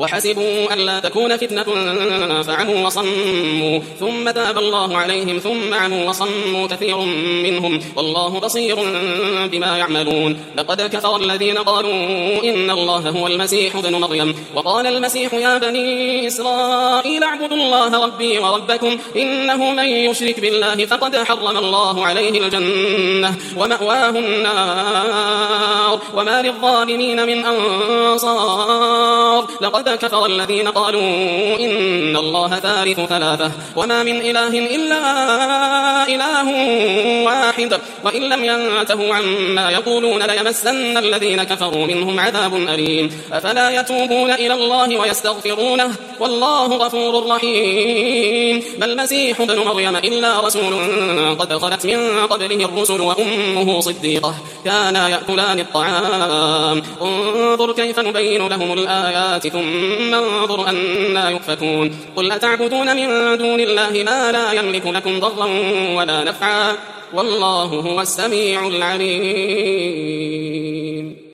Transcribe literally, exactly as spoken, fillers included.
وحسبوا ألا تكون فتنة فعموا وصموا ثم تاب الله عليهم ثم عموا وصموا كثير منهم والله بصير بما يعملون. لقد كفر الذين قالوا إن الله هو المسيح ابن مريم وقال المسيح يا بني إسرائيل اعبدوا الله ربي وربكم إنه من يشرك بالله فقد حرم الله عليه الجنة ومأواه النار وما للظالمين من أنصار. لقد كفر الذين قالوا إن الله ثالث ثلاثة وما من إله إلا إله واحد وإن لم ينتهوا عما يقولون ليمسن الذين كفروا منهم عذاب أليم. أفلا يتوبون إلى الله ويستغفرونه والله غفور رحيم. ما المسيح ابن مريم إلا رسول قد خلت من قبله الرسل وأمه صديقة كانا يأكلان الطعام انظر كيف نبين لهم الآيات ثم انظر أنا يؤفكون. قل أتعبدون من دون الله ما لا يملك لكم ضرا ولا نفعا والله هو السميع العليم.